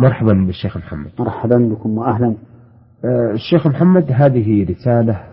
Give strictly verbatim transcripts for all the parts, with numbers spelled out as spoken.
مرحبا بالشيخ محمد. مرحبا بكم وأهلا. الشيخ محمد، هذه رسالة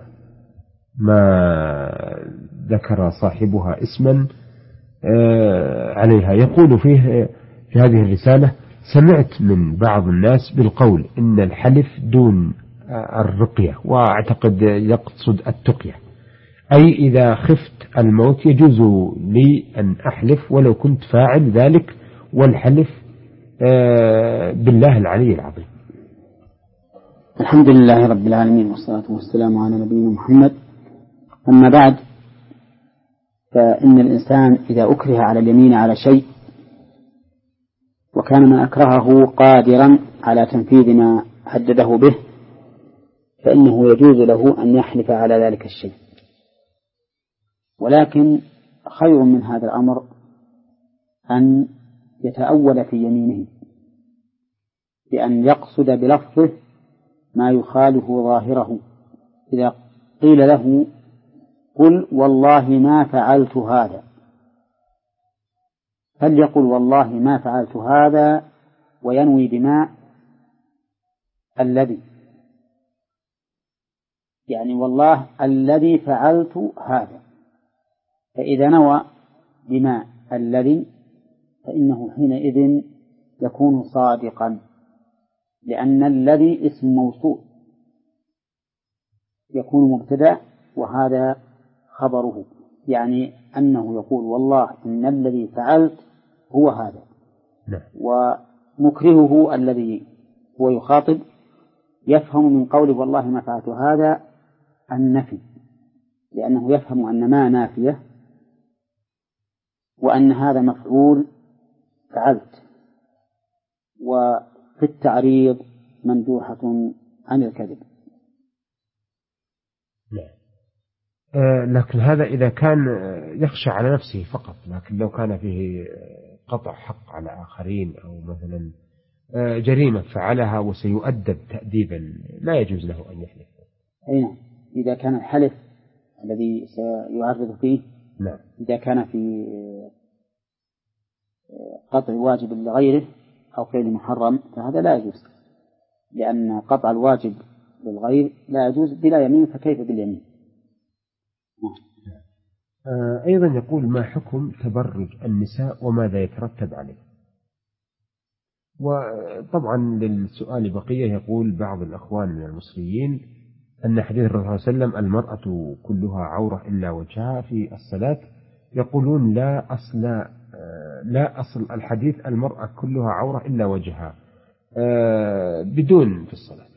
ما ذكر صاحبها اسما عليها، يقول فيه في هذه الرسالة: سمعت من بعض الناس بالقول إن الحلف دون الرقية، وأعتقد يقصد التقية، أي إذا خفت الموت يجوز لي أن أحلف ولو كنت فاعل ذلك، والحلف بالله العلي العظيم. الحمد لله رب العالمين، والصلاة والسلام على نبينا محمد. أما بعد، فإن الإنسان إذا أكره على اليمين على شيء وكان من أكرهه قادرا على تنفيذ ما هدده به، فإنه يجوز له أن يحلف على ذلك الشيء، ولكن خير من هذا الأمر أن يتأول في يمينه بأن يقصد بلفظه ما يخالف ظاهره. إذا قيل له: قل والله ما فعلت هذا، فليقل: والله ما فعلت هذا، وينوي بما الذي، يعني والله الذي فعلت هذا. فإذا نوى بما الذي فإنه حينئذ يكون صادقا، لأن الذي اسم موصول يكون مبتدأ وهذا خبره، يعني أنه يقول: والله إن الذي فعلت هو هذا. لا. ومكرهه الذي هو يخاطب يفهم من قوله والله ما فعلت هذا النفي، لأنه يفهم أن ما نافية وأن هذا مفعول فعلت، وفي التعريض مندوحة عن الكذب. لا. آه لكن هذا إذا كان يخشى على نفسه فقط، لكن لو كان فيه قطع حق على آخرين أو مثلا آه جريمة فعلها وسيؤدب تأديبا لا يجوز له أن يحلف. أي نعم، إذا كان الحلف الذي سيعرض فيه نعم. إذا كان في قطع واجب لغيره أو فعل محرم فهذا لا يجوز، لأن قطع الواجب للغير لا يجوز بلا يمين، فكيف باليمين؟ آه أيضا يقول: ما حكم تبرج النساء وماذا يترتب عليه؟ وطبعا للسؤال بقية. يقول بعض الأخوان من المصريين أن حديث الرسول صلى الله عليه وسلم: المرأة كلها عورة إلا وجهها في الصلاة، يقولون لا أصل لا أصل الحديث المرأة كلها عورة إلا وجهها بدون في الصلاة.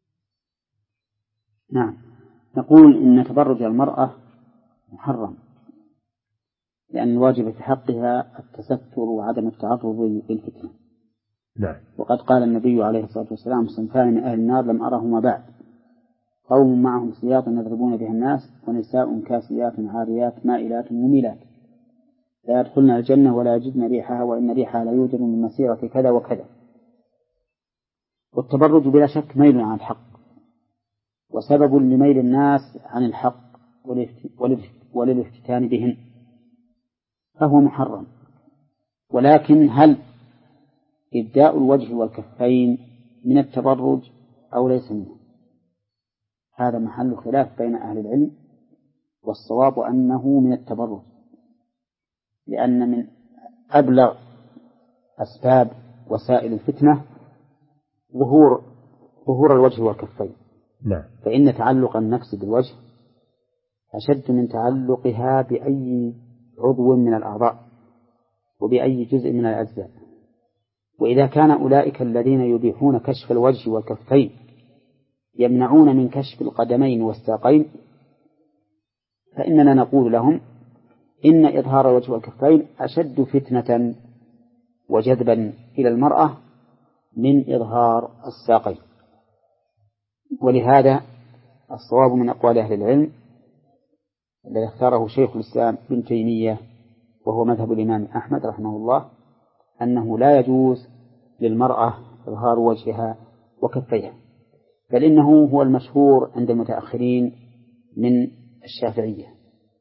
نعم، نقول إن تبرج المرأة محرم، لأن الواجب في حقها التستر وعدم التعرض للفتنة. نعم. وقد قال النبي عليه الصلاة والسلام: صنفان من أهل النار لم أرهما بعد، قوم معهم سياط يضربون بها الناس، ونساء كاسيات عاريات مائلات مميلات لا يدخلن الجنة ولا يجدن ريحها، وإن ريحها لا يوجد من مسيرة كذا وكذا. والتبرج بلا شك ميل عن الحق، وسبب لميل الناس عن الحق وللافتتان بهن، فهو محرم. ولكن هل إبداء الوجه والكفين من التبرج أو ليس منه؟ هذا محل خلاف بين أهل العلم، والصواب أنه من التبرج، لأن من أبلغ أسباب وسائل الفتنة ظهور ظهور الوجه والكفين. نعم. فإن تعلق النفس بالوجه أشد من تعلقها بأي عضو من الأعضاء وبأي جزء من الأجزاء. وإذا كان أولئك الذين يبيحون كشف الوجه والكفين يمنعون من كشف القدمين والساقين، فإننا نقول لهم إن إظهار الوجه والكفين أشد فتنة وجذبا إلى المرأة من إظهار الساقين. ولهذا الصواب من أقوال أهل العلم الذي اختاره شيخ الإسلام ابن تيمية وهو مذهب الإمام أحمد رحمه الله أنه لا يجوز للمرأة إظهار وجهها وكفيها، بل إنه هو المشهور عند المتأخرين من الشافعية،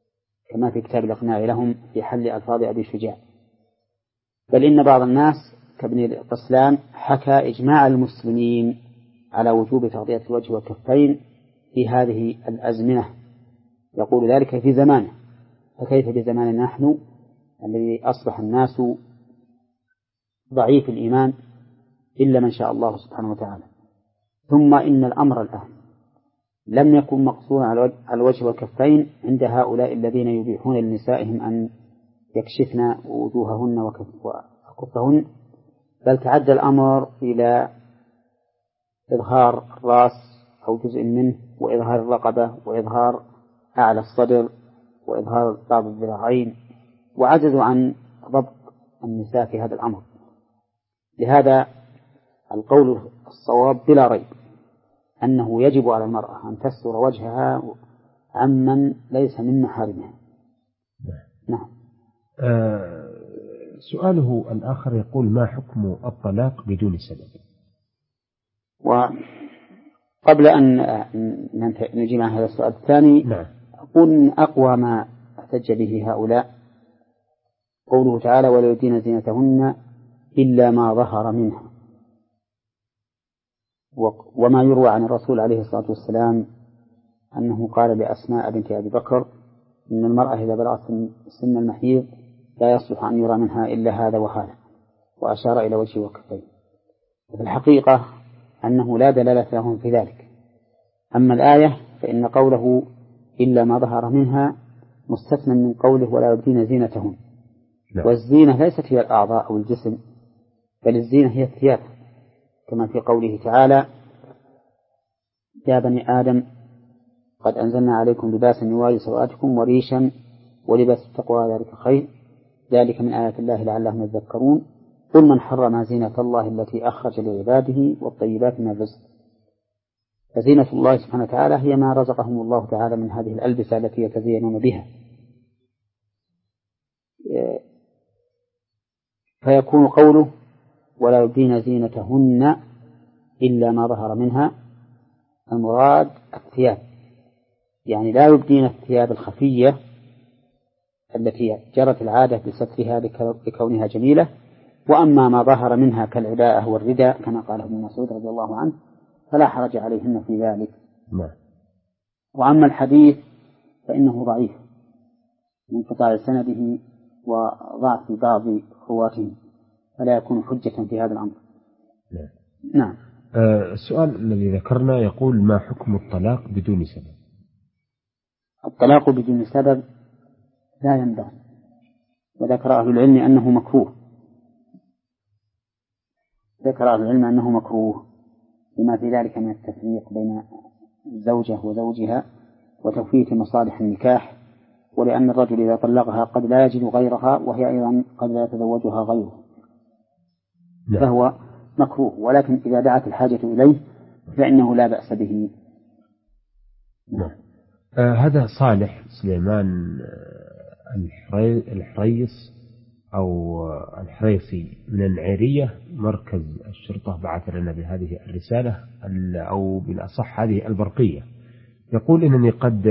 كما في كتاب الإقناع لهم في حل ألفاظ أبي شجاع. بل إن بعض الناس كابن قسلان حكى إجماع المسلمين على وجوب تغطية الوجه والكفين في هذه الأزمنة، يقول ذلك في زمانه، فكيف بزماننا نحن الذي أصبح الناس ضعيف الإيمان إلا من شاء الله سبحانه وتعالى. ثم إن الأمر الآن لم يكن مقصورا على الوجه والكفين عند هؤلاء الذين يبيحون لنسائهم أن يكشفن وجوههن وكفهن، بل تعدى الأمر إلى إظهار الرأس أو جزء منه، وإظهار الرقبة، وإظهار أعلى الصدر، وإظهار بعض الذراعين، وعجزوا عن ضبط النساء في هذا الأمر. لهذا القول الصواب بلا ريب أنه يجب على المرأة أن تستر وجهها عمن ليس من محارمها. نعم. آه سؤاله الآخر يقول: ما حكم الطلاق بدون سبب؟ وقبل أن نجيب عن هذا السؤال الثاني، نعم. أقول إن أقوى ما احتج به هؤلاء قوله تعالى: ولا يبدين زينتهن إلا ما ظهر منها، وما يروى عن الرسول عليه الصلاة والسلام أنه قال لأسماء بنت أبي بكر: إن المرأة إذا بلغت سن المحيض لا يصلح أن يرى منها إلا هذا وهذا، وأشار إلى وجهه وكفيه. وفي الحقيقة أنه لا دلالة لهم في ذلك. أما الآية فإن قوله إلا ما ظهر منها مستثنى من قوله ولا يبدين زينتهن. لا. والزينة ليست هي الأعضاء أو الجسم، بل الزينة هي الثياب، كما في قوله تعالى: يا بني آدم قد أنزلنا عليكم لباسا يواري سوآتكم وريشا ولباس التقوى ذلك خير، ذلك من آيات الله لعلهم يذكرون. قل من حرم زينة الله التي أخرج لعباده والطيبات من الرزق. فزينة الله سبحانه وتعالى هي ما رزقهم الله تعالى من هذه الألبسة التي يتزينون بها. فيكون قوله ولا يبدين زينتهن إلا ما ظهر منها المراد الثياب، يعني لا يبدين الثياب الخفية التي جرت العادة بسترها لكونها جميلة، وأما ما ظهر منها كالعباءة والرداء كما قال ابن مسعود رضي الله عنه فلا حرج عليهن في ذلك. ما. وأما الحديث فإنه ضعيف من قطاع سنده وضعف بعض رواته، فلا يكون حجة في هذا الأمر. نعم. نعم. آه السؤال الذي ذكرنا يقول: ما حكم الطلاق بدون سبب؟ الطلاق بدون سبب لا ينبغي، وذكر أهل العلم أنه مكروه ذكر أهل العلم أنه مكروه لما في ذلك من التفريق بين الزوجة وزوجها وتفويت مصالح النكاح، ولأن الرجل إذا طلقها قد لا يجد غيرها، وهي أيضا قد لا يتزوجها غيره، فهو مكروه. ولكن إذا دعت الحاجة إليه فإنه لا بأس به. نعم. آه هذا صالح سليمان الحريص أو الحريصي من النعيرية، مركز الشرطة، بعث لنا بهذه الرسالة أو بالأصح هذه البرقية. يقول: إنني قد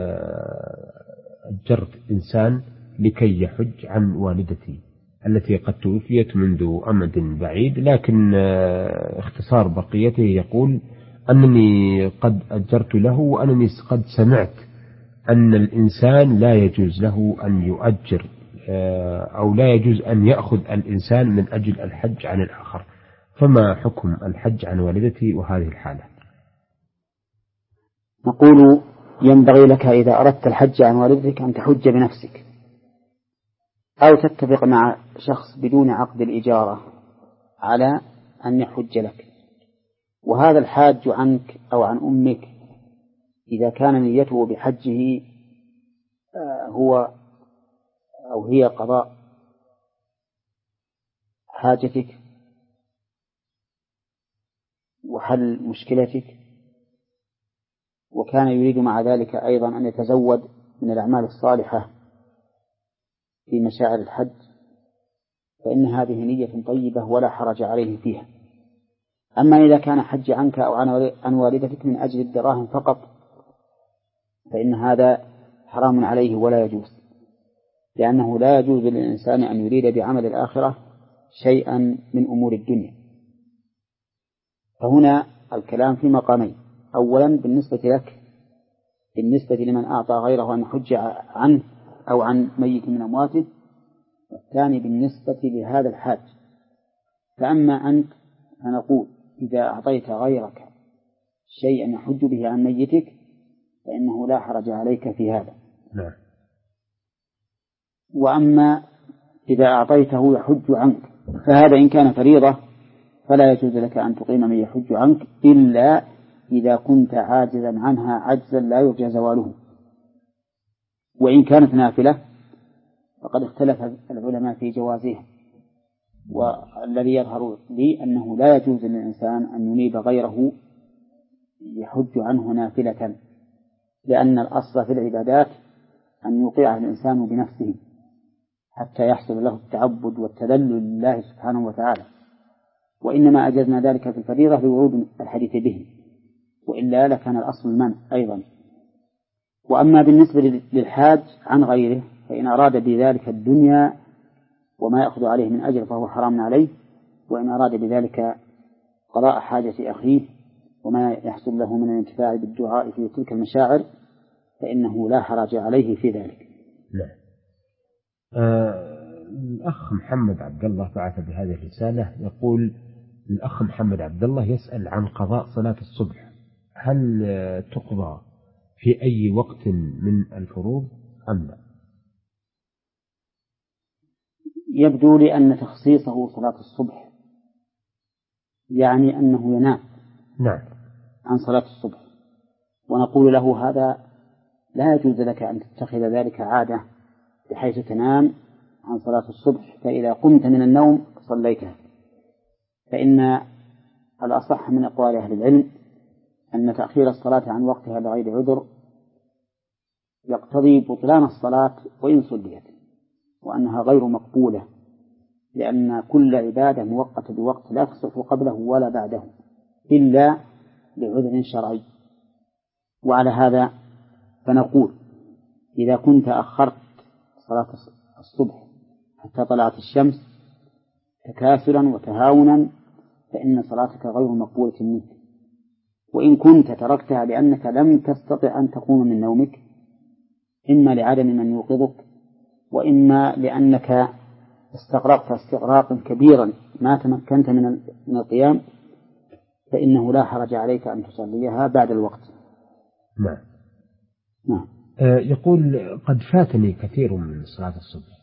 أجرت إنسان لكي يحج عن والدتي التي قد توفيت منذ أمد بعيد، لكن اختصار بقيته يقول أنني قد أجرت له، وأنني قد سمعت أن الإنسان لا يجوز له أن يؤجر أو لا يجوز أن يأخذ الإنسان من أجل الحج عن الآخر، فما حكم الحج عن والدتي وهذه الحالة؟ نقول: ينبغي لك إذا أردت الحج عن والدتك أن تحج بنفسك، أو تتفق مع شخص بدون عقد الإجارة على أن يحج لك. وهذا الحاج عنك أو عن أمك إذا كان نيته بحجه هو أو هي قضاء حاجتك وحل مشكلتك، وكان يريد مع ذلك أيضا أن يتزود من الأعمال الصالحة في مشاعر الحج، فإن هذه نية طيبة ولا حرج عليه فيها. أما إذا كان حج عنك أو عن والدتك من أجل الدراهم فقط فإن هذا حرام عليه ولا يجوز، لأنه لا يجوز للإنسان أن يريد بعمل الآخرة شيئا من أمور الدنيا. فهنا الكلام في مقامين: أولا بالنسبة لك، بالنسبة لمن أعطى غيره أن يحج عنه أو عن ميت من أمواته، والثاني بالنسبة لهذا الحاج. فأما أنت فنقول إذا أعطيت غيرك شيئا يحج به عن ميتك فإنه لا حرج عليك في هذا. نعم. وأما إذا أعطيته يحج عنك فهذا إن كان فريضة فلا يجوز لك أن تقيم من يحج عنك إلا إذا كنت عاجزا عنها عجزا لا يرجى زواله. وإن كانت نافلة فقد اختلف العلماء في جوازها، والذي يظهر لي أنه لا يجوز للإنسان أن ينيب غيره يحج عنه نافلة، لأن الأصل في العبادات أن يوقعها الإنسان بنفسه حتى يحصل له التعبد والتذلل لله سبحانه وتعالى، وإنما أجزنا ذلك في الفريضة لورود الحديث به، وإلا لكان الأصل المنع أيضا. وأما بالنسبة للحاج عن غيره فإن أراد بذلك الدنيا وما يأخذ عليه من أجر فهو حرام عليه، وإن أراد بذلك قضاء حاجة أخيه وما يحصل له من الانتفاع بالدعاء في تلك المشاعر فإنه لا حرج عليه في ذلك. لا. آه الأخ محمد عبد الله بعث بهذه الرسالة، يقول الأخ محمد عبد الله يسأل عن قضاء صلاة الصبح، هل تقضى في أي وقت من الفروض أم لا؟ يبدو لي أن تخصيصه صلاة الصبح يعني أنه ينام نعم عن صلاة الصبح، ونقول له هذا لا يجوز لك أن تتخذ ذلك عادة بحيث تنام عن صلاة الصبح فإذا قمت من النوم صليتها، فإن الأصح من أقوال أهل العلم أن تأخير الصلاة عن وقتها بغير عذر يقتضي بطلان الصلاة وإن صليت، وأنها غير مقبولة، لأن كل عبادة مؤقتة بوقت لا تصح قبله ولا بعده إلا لعذر شرعي. وعلى هذا فنقول إذا كنت أخرت صلاة الصبح حتى طلعت الشمس تكاسلا وتهاونا فإن صلاتك غير مقبولة منك، وإن كنت تركتها لأنك لم تستطع أن تقوم من نومك إما لعدم من يوقظك وإما لأنك استغرقت استغراقا كبيرا ما تمكنت من القيام فإنه لا حرج عليك أن تصليها بعد الوقت. نعم. نعم. آه يقول قد فاتني كثير من صلاة الصبح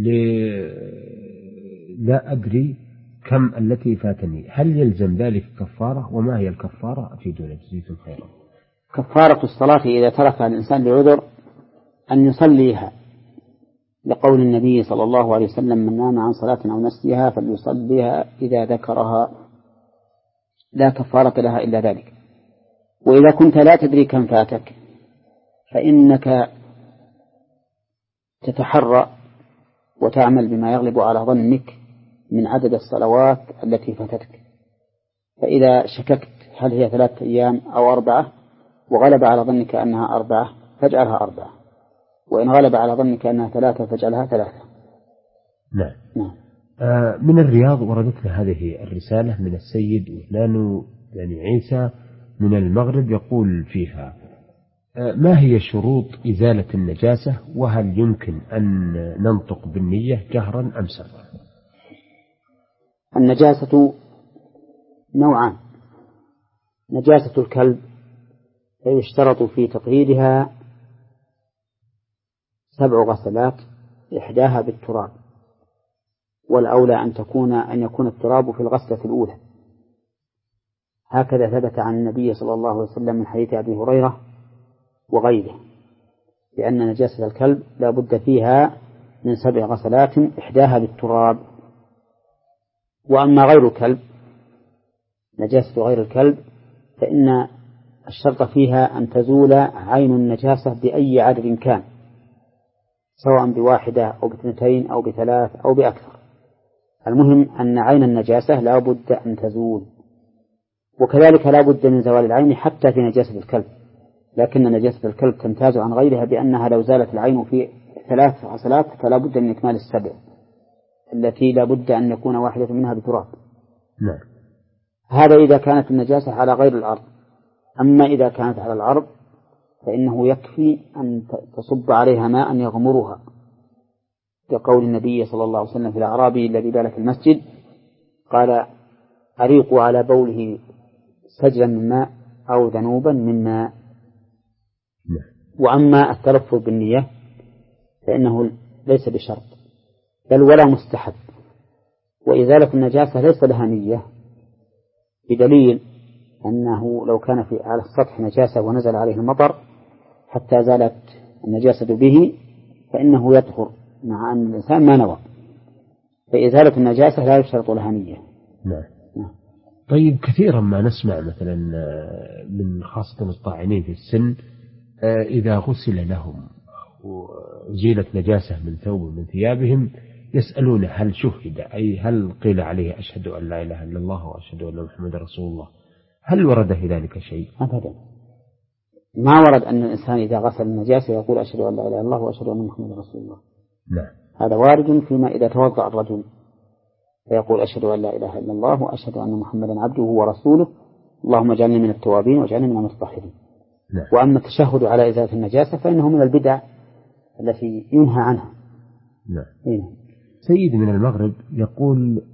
لا أدري كم التي فاتني، هل يلزم ذلك كفارة؟ وما هي الكفارة؟ أفيدونا جزاكم خيرا. كفارة الصلاة إذا تركها الإنسان لعذر أن يصليها، لقول النبي صلى الله عليه وسلم من نام عن صلاة أو نسيها فليصليها إذا ذكرها لا كفارة لها إلا ذلك. وإذا كنت لا تدري كم فاتك فإنك تتحرى وتعمل بما يغلب على ظنك من عدد الصلوات التي فاتتك، فإذا شككت هل هي ثلاثة أيام أو أربعة وغلب على ظنك أنها أربعة فاجعلها أربعة، وإن غلب على ظنك أنها ثلاثة فاجعلها ثلاثة. نعم. نعم. آه من الرياض وردتنا هذه الرسالة من السيد وفلان يعني عيسى من المغرب، يقول فيها آه ما هي شروط إزالة النجاسة، وهل يمكن أن ننطق بالنية جهرا أم سرا؟ النجاسة نوعان: نجاسة الكلب فيشترط في تطهيرها سبع غسلات إحداها بالتراب، والأولى أن تكون أن يكون التراب في الغسلة الأولى، هكذا ثبت عن النبي صلى الله عليه وسلم من حديث أبي هريرة وغيره، لأن نجاسة الكلب لا بد فيها من سبع غسلات إحداها بالتراب. وأما غير الكلب، نجاسة غير الكلب، فإن الشرط فيها أن تزول عين النجاسة بأي عدد كان، سواء بواحدة أو باثنتين أو بثلاث أو بأكثر، المهم أن عين النجاسة لا بد أن تزول. وكذلك لا بد من زوال العين حتى في نجاسة الكلب، لكن نجاسة الكلب تمتاز عن غيرها بأنها لو زالت العين في ثلاث غسلات فلا بد من إكمال السبع، التي لا بد أن يكون واحدة منها بتراب. نعم. هذا إذا كانت النجاسة على غير الأرض. أما إذا كانت على الأرض فإنه يكفي أن تصب عليها ماء يغمرها، كقول النبي صلى الله عليه وسلم في الأعرابي الذي بال في المسجد قال: أريقوا على بوله سجلا من ماء أو ذنوبا من ماء. وأما التلفظ بالنية فإنه ليس بشرط بل ولا مستحب، وإزالة النجاسة ليس لها نية، بدليل أنه لو كان في على السطح نجاسة ونزل عليه المطر حتى زالت النجاسة به فإنه يطهر مع أن الإنسان ما نوى، فإزالة النجاسة لا يشترط لها نية. نعم. نعم. طيب كثيرا ما نسمع مثلا من خاصة الطاعنين في السن إذا غسل لهم وزيلت نجاسة من ثوب من ثيابهم يسألون هل شهد، أي هل قيل عليه أشهد أن لا إله إلا الله وأشهد أن محمد رسول الله؟ هل ورد في ذلك شيء؟ أبدا، ما ورد أن الإنسان إذا غسل النجاسة يقول أشهد أن لا إله إلا الله وأشهد أن محمد رسول الله. نعم. هذا وارد فيما إذا توضأ الرجل فيقول أشهد أن لا إله إلا الله وأشهد أن محمدا عبده ورسوله اللهم اجعلني من التوابين واجعلني من المتطهرين. نعم. وأما التشهد على إزالة النجاسة فإنه من البدع التي ينهى عنها. نعم. سيد من المغرب يقول